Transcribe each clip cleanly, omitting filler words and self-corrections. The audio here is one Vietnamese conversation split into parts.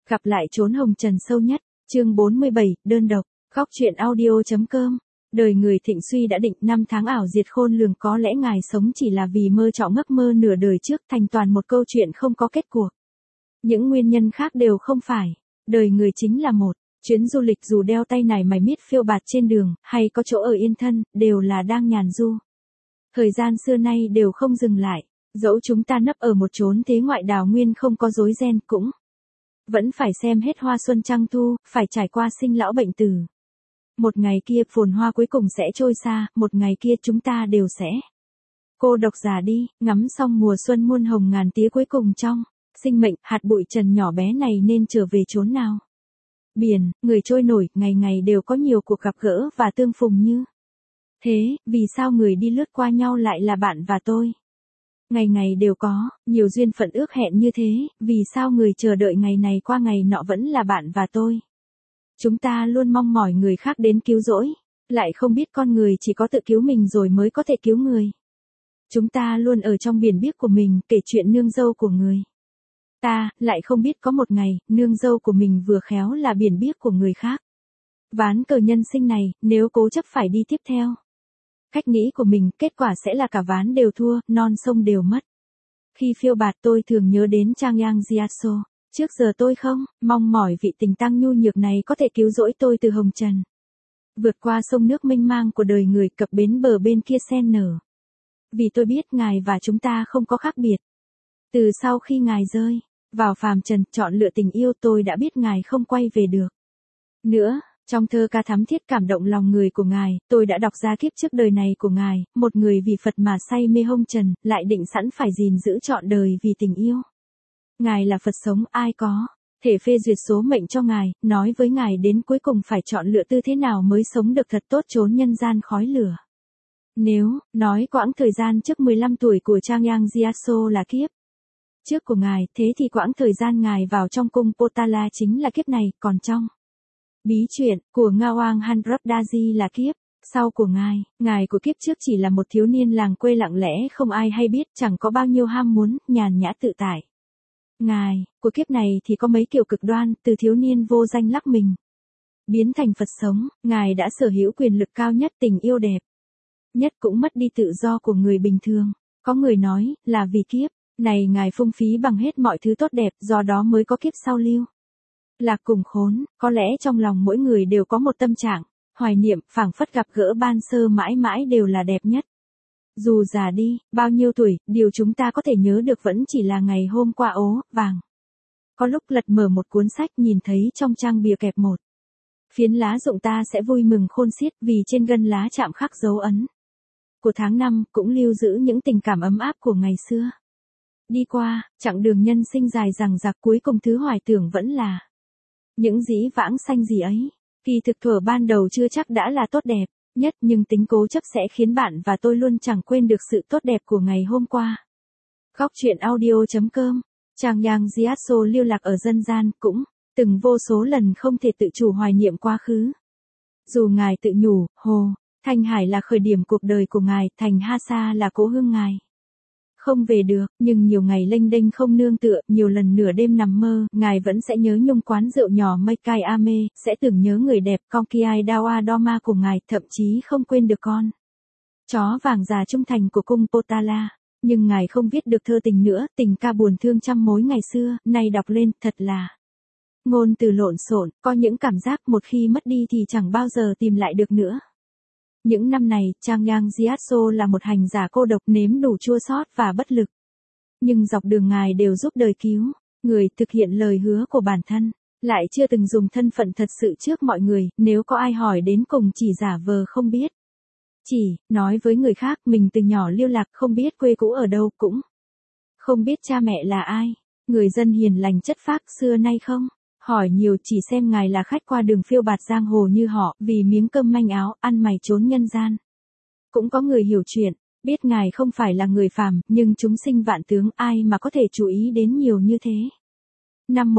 Gặp lại chốn hồng trần sâu nhất, chương 47, đơn độc, góc truyện audio.com. Đời người thịnh suy đã định 5 tháng ảo diệt khôn lường, có lẽ ngài sống chỉ là vì mơ trọ giấc mơ nửa đời trước, thành toàn một câu chuyện không có kết cuộc. Những nguyên nhân khác đều không phải, đời người chính là một chuyến du lịch, dù đeo tay này mày miết phiêu bạt trên đường, hay có chỗ ở yên thân, đều là đang nhàn du. Thời gian xưa nay đều không dừng lại, dẫu chúng ta nấp ở một chốn thế ngoại đào nguyên không có rối ren, cũng vẫn phải xem hết hoa xuân trăng thu, phải trải qua sinh lão bệnh tử. Một ngày kia phồn hoa cuối cùng sẽ trôi xa, một ngày kia chúng ta đều sẽ cô độc già đi, ngắm xong mùa xuân muôn hồng ngàn tía cuối cùng trong sinh mệnh, hạt bụi trần nhỏ bé này nên trở về chốn nào. Biển, người trôi nổi, ngày ngày đều có nhiều cuộc gặp gỡ và tương phùng như thế, vì sao người đi lướt qua nhau lại là bạn và tôi? Ngày ngày đều có nhiều duyên phận ước hẹn như thế, vì sao người chờ đợi ngày này qua ngày nọ vẫn là bạn và tôi? Chúng ta luôn mong mỏi người khác đến cứu rỗi, lại không biết con người chỉ có tự cứu mình rồi mới có thể cứu người. Chúng ta luôn ở trong biển biếc của mình, kể chuyện nương dâu của người ta, lại không biết có một ngày, nương dâu của mình vừa khéo là biển biếc của người khác. Ván cờ nhân sinh này, nếu cố chấp phải đi tiếp theo cách nghĩ của mình, kết quả sẽ là cả ván đều thua, non sông đều mất. Khi phiêu bạt tôi thường nhớ đến Trang Yang Jiaso. Trước giờ tôi không mong mỏi vị tình tăng nhu nhược này có thể cứu rỗi tôi từ hồng trần. Vượt qua sông nước mênh mang của đời người, cập bến bờ bên kia sen nở. Vì tôi biết ngài và chúng ta không có khác biệt. Từ sau khi ngài rơi vào phàm trần, chọn lựa tình yêu, tôi đã biết ngài không quay về được nữa. Trong thơ ca thắm thiết cảm động lòng người của ngài, tôi đã đọc ra kiếp trước đời này của ngài, một người vì Phật mà say mê hồng trần, lại định sẵn phải gìn giữ trọn đời vì tình yêu. Ngài là Phật sống, ai có thể phê duyệt số mệnh cho ngài, nói với ngài đến cuối cùng phải chọn lựa tư thế nào mới sống được thật tốt chốn nhân gian khói lửa. Nếu nói quãng thời gian trước 15 tuổi của Trang Yang Jiaso là kiếp trước của ngài, thế thì quãng thời gian ngài vào trong cung Potala chính là kiếp này, còn trong bí chuyện của Ngawang Hanrabdaji là kiếp sau của ngài. Ngài của kiếp trước chỉ là một thiếu niên làng quê lặng lẽ không ai hay biết, chẳng có bao nhiêu ham muốn, nhàn nhã tự tại. Ngài của kiếp này thì có mấy kiểu cực đoan, từ thiếu niên vô danh lắc mình biến thành Phật sống. Ngài đã sở hữu quyền lực cao nhất, tình yêu đẹp nhất, cũng mất đi tự do của người bình thường. Có người nói là vì kiếp này ngài phung phí bằng hết mọi thứ tốt đẹp, do đó mới có kiếp sau lưu lạc cùng khốn. Có lẽ trong lòng mỗi người đều có một tâm trạng hoài niệm, phảng phất gặp gỡ ban sơ mãi mãi đều là đẹp nhất. Dù già đi bao nhiêu tuổi, điều chúng ta có thể nhớ được vẫn chỉ là ngày hôm qua ố vàng. Có lúc lật mở một cuốn sách, nhìn thấy trong trang bìa kẹp một phiến lá rụng, ta sẽ vui mừng khôn xiết, vì trên gân lá chạm khắc dấu ấn của tháng năm, cũng lưu giữ những tình cảm ấm áp của ngày xưa. Đi qua chặng đường nhân sinh dài dằng dặc, cuối cùng thứ hoài tưởng vẫn là những dĩ vãng xanh gì ấy. Kỳ thực thuở ban đầu chưa chắc đã là tốt đẹp nhất, nhưng tính cố chấp sẽ khiến bạn và tôi luôn chẳng quên được sự tốt đẹp của ngày hôm qua. Góc truyện audio.com. Trang Yang Jiaso lưu lạc ở dân gian, cũng từng vô số lần không thể tự chủ hoài niệm quá khứ. Dù ngài tự nhủ, Hồ Thanh Hải là khởi điểm cuộc đời của ngài, thành Hasa là cố hương ngài không về được, nhưng nhiều ngày lênh đênh không nương tựa, nhiều lần nửa đêm nằm mơ, ngài vẫn sẽ nhớ nhung quán rượu nhỏ Meikai Ame, sẽ tưởng nhớ người đẹp Konkiai Dawa Doma của ngài, thậm chí không quên được con chó vàng già trung thành của cung Potala. Nhưng ngài không viết được thơ tình nữa, tình ca buồn thương trăm mối ngày xưa, nay đọc lên thật là ngôn từ lộn xộn, có những cảm giác một khi mất đi thì chẳng bao giờ tìm lại được nữa. Những năm này, Trang Yang Jiaso là một hành giả cô độc, nếm đủ chua xót và bất lực. Nhưng dọc đường ngài đều giúp đời cứu người, thực hiện lời hứa của bản thân, lại chưa từng dùng thân phận thật sự trước mọi người. Nếu có ai hỏi đến cùng chỉ giả vờ không biết, chỉ nói với người khác mình từ nhỏ lưu lạc, không biết quê cũ ở đâu, cũng không biết cha mẹ là ai. Người dân hiền lành chất phác xưa nay không hỏi nhiều, chỉ xem ngài là khách qua đường phiêu bạt giang hồ như họ, vì miếng cơm manh áo, ăn mày trốn nhân gian. Cũng có người hiểu chuyện, biết ngài không phải là người phàm, nhưng chúng sinh vạn tướng, ai mà có thể chú ý đến nhiều như thế. Năm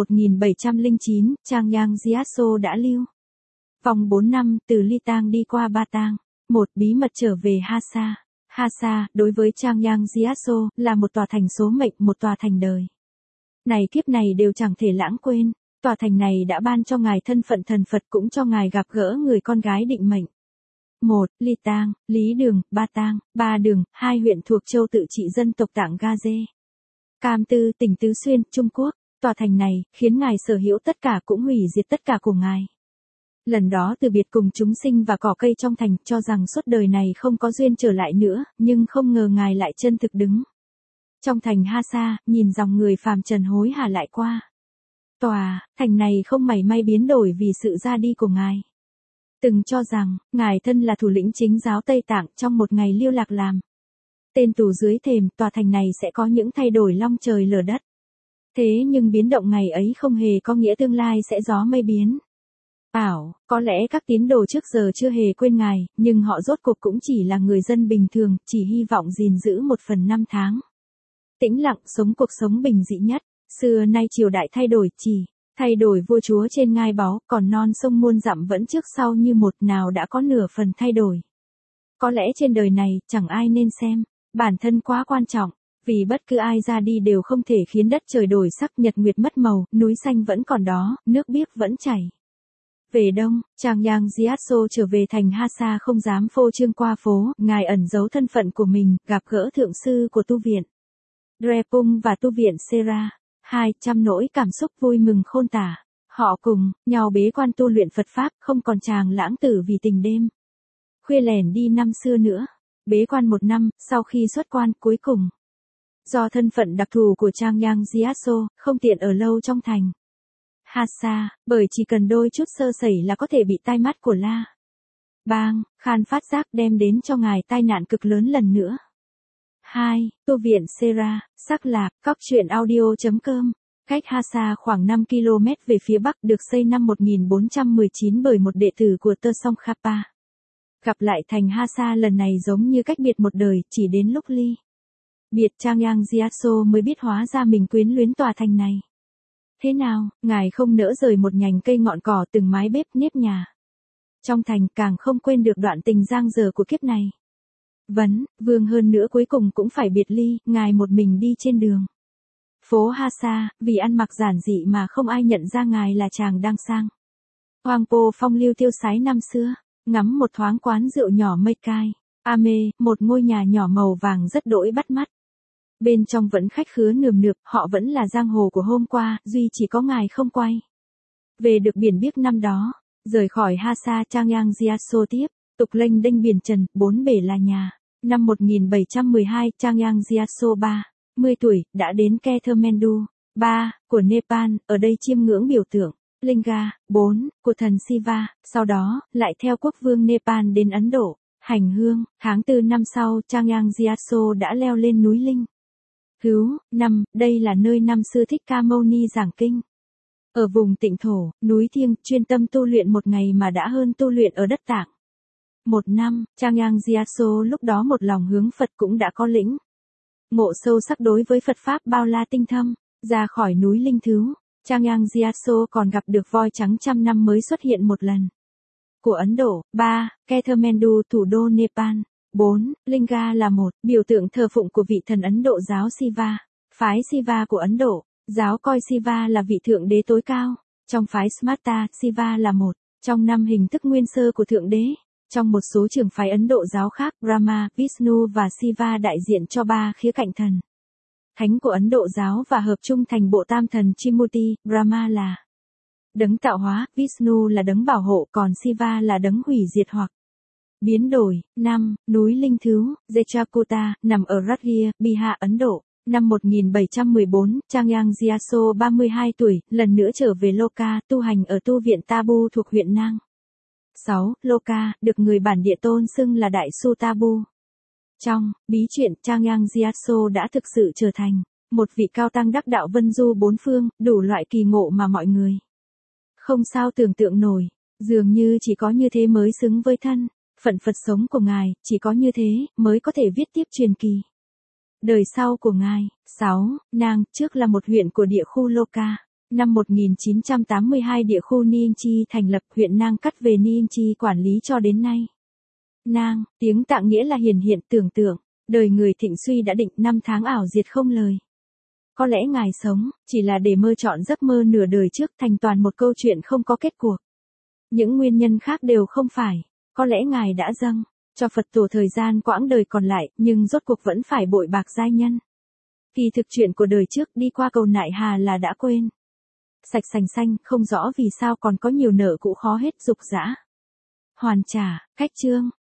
1709, Trang Yang Jiaso đã lưu vòng 4 năm, từ Ly Tang đi qua Ba Tang, một bí mật trở về Hasa. Hasa, đối với Trang Yang Jiaso, là một tòa thành số mệnh, một tòa thành đời này kiếp này đều chẳng thể lãng quên. Tòa thành này đã ban cho ngài thân phận thần Phật, cũng cho ngài gặp gỡ người con gái định mệnh. 1. Ly Tang, Lý Đường, Ba Tang, Ba Đường, hai huyện thuộc châu tự trị dân tộc Tạng Gaze. Cam Tư, tỉnh Tứ Xuyên, Trung Quốc. Tòa thành này, khiến ngài sở hữu tất cả cũng hủy diệt tất cả của ngài. Lần đó từ biệt cùng chúng sinh và cỏ cây trong thành, cho rằng suốt đời này không có duyên trở lại nữa, nhưng không ngờ ngài lại chân thực đứng. Trong thành Hasa, nhìn dòng người phàm trần hối hả lại qua. Tòa thành này không mảy may biến đổi vì sự ra đi của ngài. Từng cho rằng, ngài thân là thủ lĩnh chính giáo Tây Tạng trong một ngày lưu lạc làm tên tù dưới thềm, tòa thành này sẽ có những thay đổi long trời lở đất. Thế nhưng biến động ngày ấy không hề có nghĩa tương lai sẽ gió mây biến. Có lẽ các tín đồ trước giờ chưa hề quên ngài, nhưng họ rốt cuộc cũng chỉ là người dân bình thường, chỉ hy vọng gìn giữ một phần năm tháng tĩnh lặng, sống cuộc sống bình dị nhất. Xưa nay triều đại thay đổi, chỉ thay đổi vua chúa trên ngai báu, còn non sông muôn dặm vẫn trước sau như một, nào đã có nửa phần thay đổi. Có lẽ trên đời này, chẳng ai nên xem bản thân quá quan trọng, vì bất cứ ai ra đi đều không thể khiến đất trời đổi sắc, nhật nguyệt mất màu, núi xanh vẫn còn đó, nước biếc vẫn chảy. Về đông, Trang Yang Gyatso trở về thành Hasa không dám phô trương qua phố, ngài ẩn giấu thân phận của mình, gặp gỡ thượng sư của tu viện Drepung và tu viện Sera. 200 nỗi cảm xúc vui mừng khôn tả. Họ cùng nhau bế quan tu luyện Phật Pháp, không còn chàng lãng tử vì tình đêm khuya lẻn đi năm xưa nữa. Bế quan 1 năm, sau khi xuất quan, cuối cùng, do thân phận đặc thù của Trang Yang Gyatso, không tiện ở lâu trong thành Hasa, bởi chỉ cần đôi chút sơ sẩy là có thể bị tai mắt của La Bang Khan phát giác, đem đến cho ngài tai nạn cực lớn lần nữa. 2. Tu viện Sera, Sắc Lạp, Cóc truyện audio.com. Cách Hasa khoảng 5 km về phía bắc, được xây năm 1419 bởi một đệ tử của Tơ Song Khapa. Gặp lại thành Hasa lần này giống như cách biệt một đời, chỉ đến lúc ly biệt Trang Yang Gyatso mới biết hóa ra mình quyến luyến tòa thành này. Thế nào, ngài không nỡ rời một nhành cây ngọn cỏ, từng mái bếp nếp nhà trong thành, càng không quên được đoạn tình giang dở của kiếp này. Vương hơn nữa cuối cùng cũng phải biệt ly, ngài một mình đi trên đường phố Hasa, vì ăn mặc giản dị mà không ai nhận ra ngài là chàng đang sang Hoang Po phong lưu tiêu sái năm xưa, ngắm một thoáng quán rượu nhỏ Mây Cai, Ame, một ngôi nhà nhỏ màu vàng rất đỗi bắt mắt. Bên trong vẫn khách khứa nườm nượp, họ vẫn là giang hồ của hôm qua, duy chỉ có ngài không quay về được biển biếc năm đó. Rời khỏi Hasa, Trang Yang Gyatso tiếp tục lênh đênh biển trần, bốn bể là nhà. Năm 1712, Trang Yang Gyatso 30 tuổi, đã đến Kathmandu, 3, của Nepal, ở đây chiêm ngưỡng biểu tượng Linga, 4, của thần Shiva, sau đó, lại theo quốc vương Nepal đến Ấn Độ, hành hương. Tháng 4 năm sau, Trang Yang Gyatso đã leo lên núi Linh Hữu, đây là nơi năm xưa Thích Ca Mâu Ni giảng kinh. Ở vùng tịnh thổ, núi thiêng, chuyên tâm tu luyện một ngày mà đã hơn tu luyện ở đất Tạng 1 năm. Trang Yang Gyatso lúc đó một lòng hướng Phật, cũng đã có lĩnh ngộ sâu sắc đối với Phật Pháp bao la tinh thâm. Ra khỏi núi Linh Thứu, Trang Yang Gyatso còn gặp được voi trắng trăm năm mới xuất hiện một lần của Ấn Độ. 3. Kathmandu, thủ đô Nepal. 4. Linga là một biểu tượng thờ phụng của vị thần Ấn Độ giáo Shiva. Phái Shiva của Ấn Độ, giáo coi Shiva là vị thượng đế tối cao. Trong phái Smarta, Shiva là một trong 5 hình thức nguyên sơ của thượng đế. Trong một số trường phái Ấn Độ giáo khác, Brahma, Vishnu và Shiva đại diện cho 3 khía cạnh thần thánh của Ấn Độ giáo và hợp chung thành bộ tam thần Trimurti. Brahma là đấng tạo hóa, Vishnu là đấng bảo hộ, còn Shiva là đấng hủy diệt hoặc biến đổi. 5. Núi Linh Thứu, Jechakuta, nằm ở Rajgir, Bihar, Ấn Độ. Năm 1714, Trang Yang Gyatso 32 tuổi, lần nữa trở về Loka, tu hành ở tu viện Tabu thuộc huyện Nang. 6. Loka, được người bản địa tôn xưng là Đại Su Tabu. Trong bí truyện, Trang Yang Gyatso đã thực sự trở thành một vị cao tăng đắc đạo vân du bốn phương, đủ loại kỳ ngộ mà mọi người không sao tưởng tượng nổi. Dường như chỉ có như thế mới xứng với thân phận Phật sống của ngài, chỉ có như thế mới có thể viết tiếp truyền kỳ đời sau của ngài. 6. Nang, trước là một huyện của địa khu Loka. Năm 1982 địa khu Niingchi thành lập, huyện Nang cắt về Niingchi quản lý cho đến nay. Nang, tiếng Tạng nghĩa là hiển hiện, tưởng tượng. Đời người thịnh suy đã định, năm tháng ảo diệt không lời Có lẽ ngài sống, chỉ là để mơ trọn giấc mơ nửa đời trước thành toàn một câu chuyện không có kết cuộc. Những nguyên nhân khác đều không phải, có lẽ ngài đã dâng cho Phật tổ thời gian quãng đời còn lại, nhưng rốt cuộc vẫn phải bội bạc giai nhân. Kỳ thực chuyện của đời trước đi qua cầu nại hà là đã quên. Sạch sành xanh, không rõ vì sao còn có nhiều nợ cũ khó hết dục dã hoàn trả, cách chương.